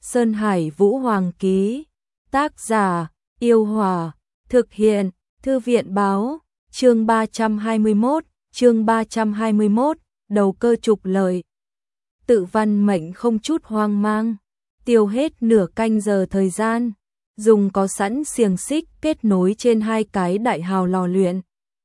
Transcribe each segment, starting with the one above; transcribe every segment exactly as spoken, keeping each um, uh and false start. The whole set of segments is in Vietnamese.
Sơn Hải Vũ Hoàng ký. Tác giả: Yêu Hòa. Thực hiện: Thư viện báo. Chương ba trăm hai mươi mốt, chương ba trăm hai mươi mốt, đầu cơ trục lợi. Tự Văn Mệnh không chút hoang mang, tiêu hết nửa canh giờ thời gian, dùng có sẵn xiềng xích kết nối trên hai cái đại hào lò luyện.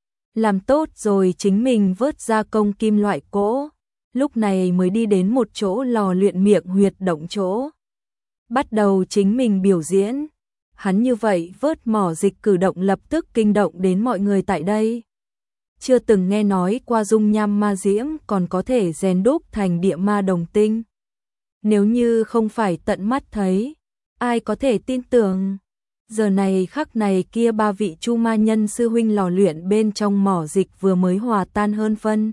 Làm tốt rồi chính mình vớt ra công kim loại cỗ, lúc này mới đi đến một chỗ lò luyện miệng huyệt động chỗ. Bắt đầu chính mình biểu diễn. Hắn như vậy vớt mỏ dịch cử động lập tức kinh động đến mọi người tại đây. Chưa từng nghe nói qua dung nham ma diễm còn có thể rèn đúc thành địa ma đồng tinh. Nếu như không phải tận mắt thấy, ai có thể tin tưởng. Giờ này khắc này kia ba vị chu ma nhân sư huynh lò luyện bên trong mỏ dịch vừa mới hòa tan hơn phân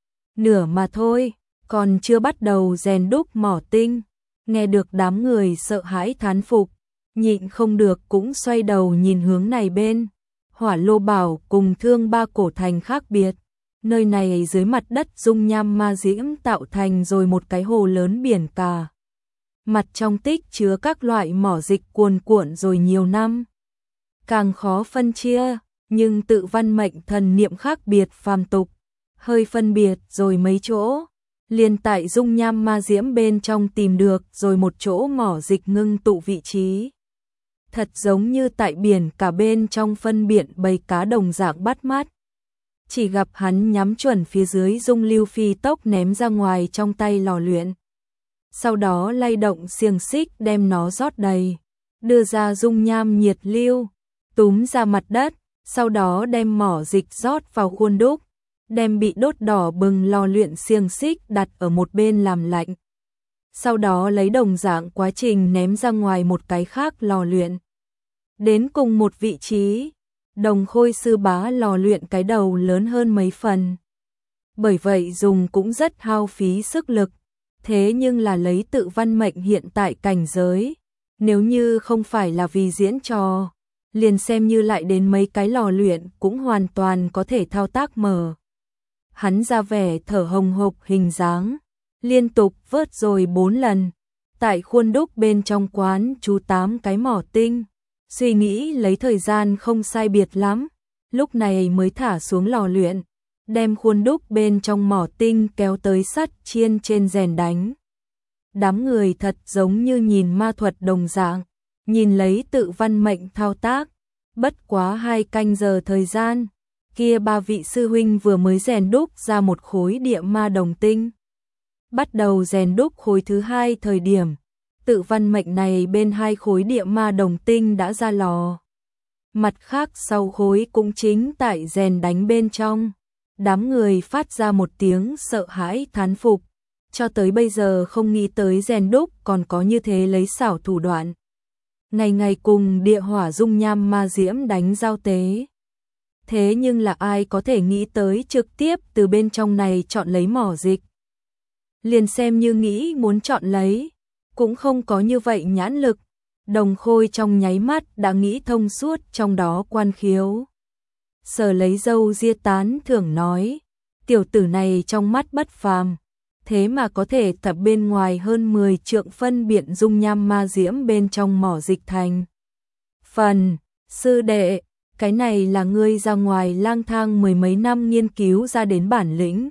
nửa mà thôi, còn chưa bắt đầu rèn đúc mỏ tinh. Nghe được đám người sợ hãi thán phục, nhịn không được cũng xoay đầu nhìn hướng này bên. Hỏa Lô Bảo cùng Thương Ba Cổ Thành khác biệt, nơi này dưới mặt đất dung nham ma diễm tạo thành rồi một cái hồ lớn biển cả. Mặt trong tích chứa các loại mỏ dịch cuồn cuộn rồi nhiều năm. Càng khó phân chia, nhưng Tự Văn Mệnh thần niệm khác biệt phàm tục, hơi phân biệt rồi mấy chỗ. Liền tại dung nham ma diễm bên trong tìm được rồi một chỗ mỏ dịch ngưng tụ vị trí. Thật giống như tại biển cả bên trong phân biển bầy cá đồng dạng bắt mắt. Chỉ gặp hắn nhắm chuẩn phía dưới dung lưu phi tốc ném ra ngoài trong tay lò luyện. Sau đó lay động xiềng xích đem nó rót đầy, đưa ra dung nham nhiệt lưu, túm ra mặt đất, sau đó đem mỏ dịch rót vào khuôn đúc, đem bị đốt đỏ bừng lò luyện xiềng xích đặt ở một bên làm lạnh. Sau đó lấy đồng dạng quá trình ném ra ngoài một cái khác lò luyện. Đến cùng một vị trí, Đồng Khôi sư bá lò luyện cái đầu lớn hơn mấy phần. Bởi vậy dùng cũng rất hao phí sức lực, thế nhưng là lấy Tự Văn Mệnh hiện tại cảnh giới. Nếu như không phải là vì diễn trò, liền xem như lại đến mấy cái lò luyện cũng hoàn toàn có thể thao tác mở. Hắn ra vẻ thở hồng hộc hình dáng, liên tục vớt rồi bốn lần. Tại khuôn đúc bên trong quán chú tám cái mỏ tinh, suy nghĩ lấy thời gian không sai biệt lắm, lúc này mới thả xuống lò luyện, đem khuôn đúc bên trong mỏ tinh kéo tới sắt chiên trên rèn đánh. Đám người thật giống như nhìn ma thuật đồng dạng, nhìn lấy Tự Văn Mệnh thao tác. Bất quá hai canh giờ thời gian, kia ba vị sư huynh vừa mới rèn đúc ra một khối địa ma đồng tinh. Bắt đầu rèn đúc khối thứ hai thời điểm, Tự Văn Mệnh này bên hai khối địa ma đồng tinh đã ra lò. Mặt khác sau khối cũng chính tại rèn đánh bên trong. Đám người phát ra một tiếng sợ hãi thán phục, cho tới bây giờ không nghĩ tới rèn đúc còn có như thế lấy xảo thủ đoạn. Ngày ngày cùng địa hỏa dung nham ma diễm đánh giao tế. Thế nhưng là ai có thể nghĩ tới trực tiếp từ bên trong này chọn lấy mỏ dịch. Liền xem như nghĩ muốn chọn lấy, cũng không có như vậy nhãn lực. Đồng Khôi trong nháy mắt đã nghĩ thông suốt trong đó quan khiếu. Sở lấy dâu ria tán thưởng nói, tiểu tử này trong mắt bất phàm, thế mà có thể tập bên ngoài hơn mười trượng phân biện dung nham ma diễm bên trong mỏ dịch thành. Phần, sư đệ, cái này là ngươi ra ngoài lang thang mười mấy năm nghiên cứu ra đến bản lĩnh.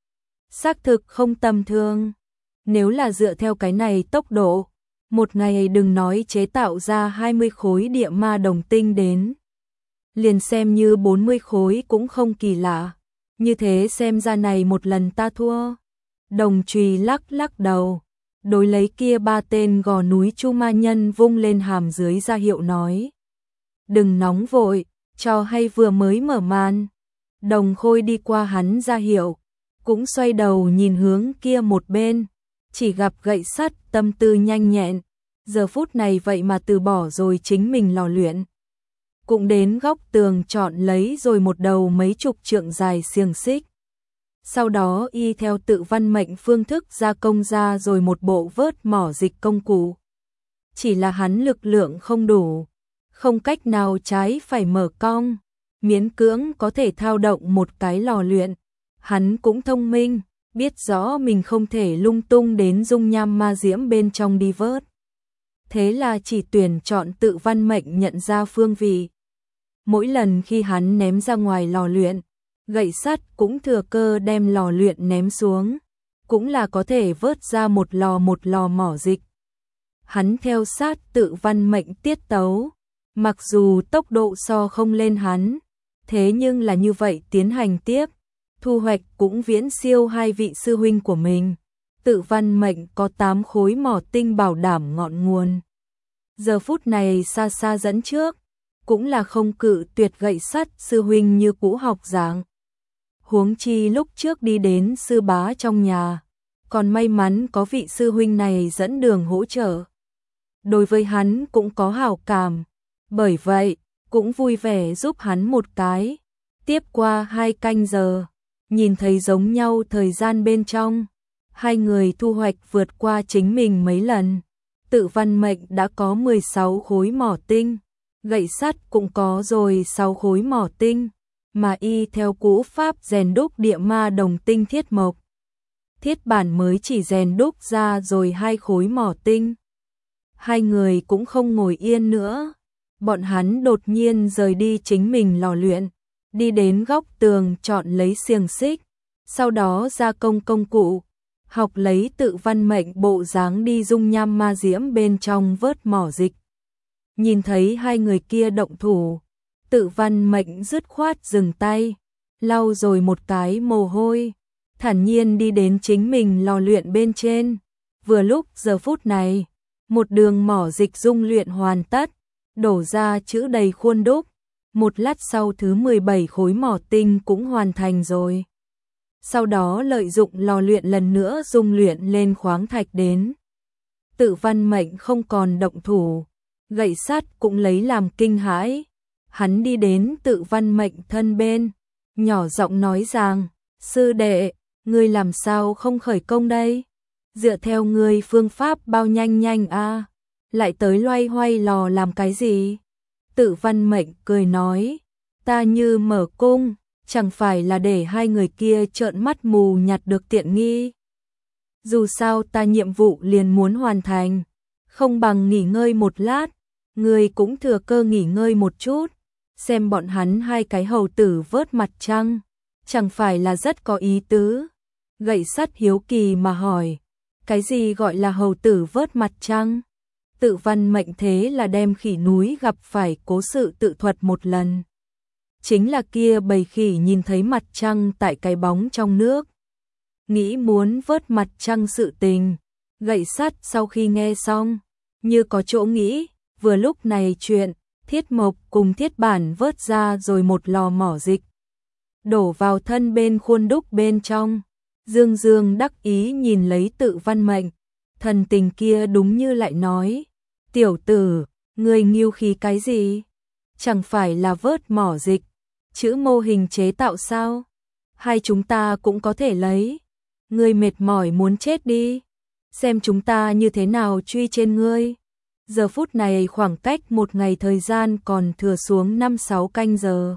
Xác thực không tầm thường, nếu là dựa theo cái này tốc độ, một ngày đừng nói chế tạo ra hai mươi khối địa ma đồng tinh đến. Liền xem như bốn mươi khối cũng không kỳ lạ, như thế xem ra này một lần ta thua. Đồng Trùy lắc lắc đầu, đối lấy kia ba tên gò núi chu ma nhân vung lên hàm dưới ra hiệu nói. Đừng nóng vội, trò hay vừa mới mở màn. Đồng Khôi đi qua hắn ra hiệu, cũng xoay đầu nhìn hướng kia một bên, chỉ gặp gậy sắt tâm tư nhanh nhẹn, giờ phút này vậy mà từ bỏ rồi chính mình lò luyện. Cũng đến góc tường chọn lấy rồi một đầu mấy chục trượng dài xiềng xích. Sau đó y theo Tự Văn Mệnh phương thức gia công ra rồi một bộ vớt mỏ dịch công cụ. Chỉ là hắn lực lượng không đủ, không cách nào trái phải mở cong, miễn cưỡng có thể thao động một cái lò luyện. Hắn cũng thông minh, biết rõ mình không thể lung tung đến dung nham ma diễm bên trong đi vớt. thế là chỉ tuyển chọn Tự Văn Mệnh nhận ra phương vị. Mỗi lần khi hắn ném ra ngoài lò luyện, gậy sắt cũng thừa cơ đem lò luyện ném xuống, cũng là có thể vớt ra một lò một lò mỏ dịch. Hắn theo sát Tự Văn Mệnh tiết tấu, mặc dù tốc độ so không lên hắn, thế nhưng là như vậy tiến hành tiếp, thu hoạch cũng viễn siêu hai vị sư huynh của mình. Tự Văn Mệnh có tám khối mỏ tinh bảo đảm ngọn nguồn. Giờ phút này xa xa dẫn trước, cũng là không cự tuyệt gậy sắt sư huynh như cũ học giảng. Huống chi lúc trước đi đến sư bá trong nhà, còn may mắn có vị sư huynh này dẫn đường hỗ trợ. Đối với hắn cũng có hảo cảm, bởi vậy cũng vui vẻ giúp hắn một cái. Tiếp qua hai canh giờ, nhìn thấy giống nhau thời gian bên trong, hai người thu hoạch vượt qua chính mình mấy lần. Tự Văn Mệnh đã có mười sáu khối mỏ tinh, gậy sắt cũng có rồi sáu khối mỏ tinh, mà y theo cũ pháp rèn đúc địa ma đồng tinh thiết mộc. Thiết bản mới chỉ rèn đúc ra rồi hai khối mỏ tinh. Hai người cũng không ngồi yên nữa, bọn hắn đột nhiên rời đi chính mình lò luyện, đi đến góc tường chọn lấy xiềng xích, sau đó gia công công cụ, học lấy Tự Văn Mệnh bộ dáng đi dung nham ma diễm bên trong vớt mỏ dịch. Nhìn thấy hai người kia động thủ, Tự Văn Mệnh dứt khoát dừng tay, lau rồi một cái mồ hôi, thản nhiên đi đến chính mình lò luyện bên trên. Vừa lúc giờ phút này, một đường mỏ dịch dung luyện hoàn tất, đổ ra chữ đầy khuôn đúc. Một lát sau thứ mười bảy khối mỏ tinh cũng hoàn thành rồi. Sau đó lợi dụng lò luyện lần nữa dung luyện lên khoáng thạch đến. Tự Văn Mệnh không còn động thủ, gậy sắt cũng lấy làm kinh hãi. Hắn đi đến Tự Văn Mệnh thân bên, nhỏ giọng nói rằng, sư đệ, ngươi làm sao không khởi công đây? Dựa theo ngươi phương pháp bao nhanh nhanh a, lại tới loay hoay lò làm cái gì? Tự Văn Mệnh cười nói, ta như mở cung, chẳng phải là để hai người kia trợn mắt mù nhặt được tiện nghi. Dù sao ta nhiệm vụ liền muốn hoàn thành, không bằng nghỉ ngơi một lát, ngươi cũng thừa cơ nghỉ ngơi một chút, xem bọn hắn hai cái hầu tử vớt mặt trăng, chẳng phải là rất có ý tứ. Gậy sắt hiếu kỳ mà hỏi, cái gì gọi là hầu tử vớt mặt trăng? Tự Văn Mệnh thế là đem khỉ núi gặp phải cố sự tự thuật một lần. Chính là kia bầy khỉ nhìn thấy mặt trăng tại cái bóng trong nước, nghĩ muốn vớt mặt trăng sự tình. Gậy sắt sau khi nghe xong, như có chỗ nghĩ, vừa lúc này chuyện, Thiết Mộc cùng Thiết Bản vớt ra rồi một lò mỏ dịch, đổ vào thân bên khuôn đúc bên trong. Dương Dương đắc ý nhìn lấy Tự Văn Mệnh, thần tình kia đúng như lại nói, tiểu tử, ngươi nghiêu khí cái gì? Chẳng phải là vớt mỏ dịch, chữ mô hình chế tạo sao? Hai chúng ta cũng có thể lấy. Ngươi mệt mỏi muốn chết đi, xem chúng ta như thế nào truy trên ngươi. Giờ phút này khoảng cách một ngày thời gian còn thừa xuống năm sáu canh giờ.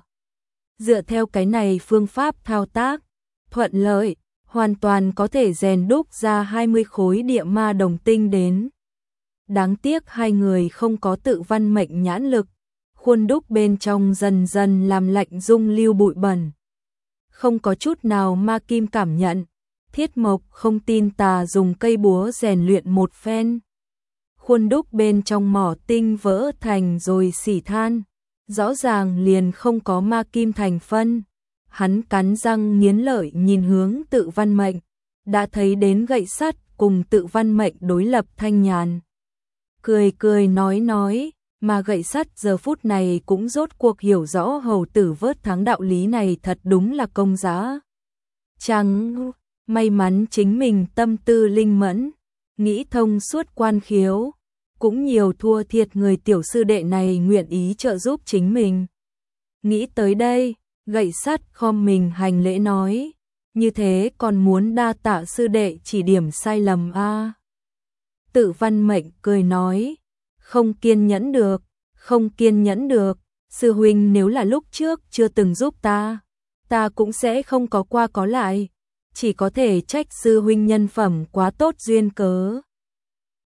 Dựa theo cái này phương pháp thao tác, thuận lợi, hoàn toàn có thể rèn đúc ra hai mươi khối địa ma đồng tinh đến. Đáng tiếc hai người không có Tự Văn Mệnh nhãn lực, khuôn đúc bên trong dần dần làm lạnh dung lưu bụi bẩn. Không có chút nào ma kim cảm nhận, Thiết Mộc không tin tà dùng cây búa rèn luyện một phen. Khuôn đúc bên trong mỏ tinh vỡ thành rồi xỉ than, rõ ràng liền không có ma kim thành phân. Hắn cắn răng nghiến lợi nhìn hướng Tự Văn Mệnh, đã thấy đến gậy sắt cùng Tự Văn Mệnh đối lập thanh nhàn. Cười cười nói nói, mà gậy sắt giờ phút này cũng rốt cuộc hiểu rõ hầu tử vớt thắng đạo lý này thật đúng là công giá. Chẳng may mắn chính mình tâm tư linh mẫn, nghĩ thông suốt quan khiếu, cũng nhiều thua thiệt người tiểu sư đệ này nguyện ý trợ giúp chính mình. Nghĩ tới đây, gậy sắt khom mình hành lễ nói, như thế còn muốn đa tạ sư đệ chỉ điểm sai lầm a. À. Tự Văn Mệnh cười nói, không kiên nhẫn được, không kiên nhẫn được, sư huynh nếu là lúc trước chưa từng giúp ta, ta cũng sẽ không có qua có lại, chỉ có thể trách sư huynh nhân phẩm quá tốt duyên cớ.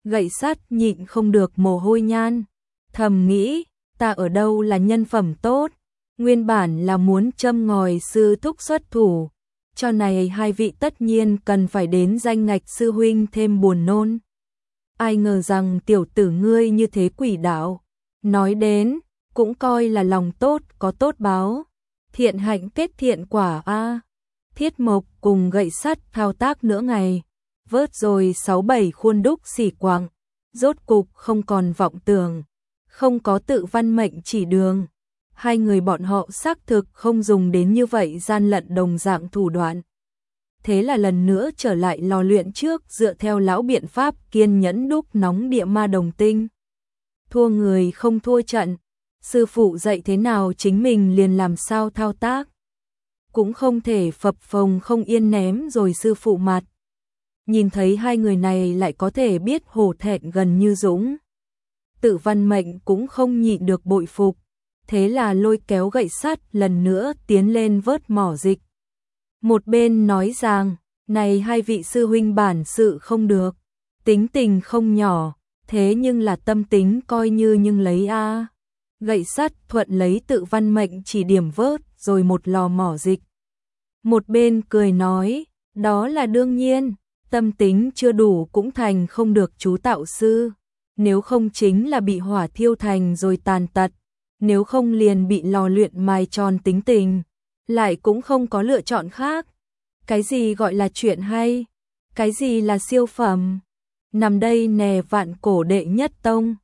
Gậy sắt nhịn không được mồ hôi nhan, thầm nghĩ, ta ở đâu là nhân phẩm tốt, nguyên bản là muốn châm ngòi sư thúc xuất thủ, cho này hai vị tất nhiên cần phải đến danh ngạch sư huynh thêm buồn nôn. Ai ngờ rằng tiểu tử ngươi như thế quỷ đạo, nói đến, cũng coi là lòng tốt có tốt báo, thiện hạnh kết thiện quả a. Thiết Mộc cùng gậy sắt thao tác nửa ngày, vớt rồi sáu bảy khuôn đúc xỉ quặng, rốt cục không còn vọng tưởng, không có tự văn mệnh chỉ đường. Hai người bọn họ xác thực không dùng đến như vậy gian lận đồng dạng thủ đoạn. Thế là lần nữa trở lại lò luyện trước dựa theo lão biện pháp kiên nhẫn đúc nóng địa ma đồng tinh. Thua người không thua trận, sư phụ dạy thế nào chính mình liền làm sao thao tác. Cũng không thể phập phồng không yên ném rồi sư phụ mặt. Nhìn thấy hai người này lại có thể biết hổ thẹn gần như dũng. Tự văn mệnh cũng không nhịn được bội phục. Thế là lôi kéo gậy sắt lần nữa tiến lên vớt mỏ dịch. Một bên nói rằng, này hai vị sư huynh bản sự không được, tính tình không nhỏ, thế nhưng là tâm tính coi như nhưng lấy a. Gậy sắt thuận lấy tự văn mệnh chỉ điểm vớt rồi một lò mỏ dịch. Một bên cười nói, đó là đương nhiên, tâm tính chưa đủ cũng thành không được chú tạo sư, nếu không chính là bị hỏa thiêu thành rồi tàn tật, nếu không liền bị lò luyện mài tròn tính tình, lại cũng không có lựa chọn khác. Cái gì gọi là chuyện hay, cái gì là siêu phẩm, nằm đây nè vạn cổ đệ nhất tông.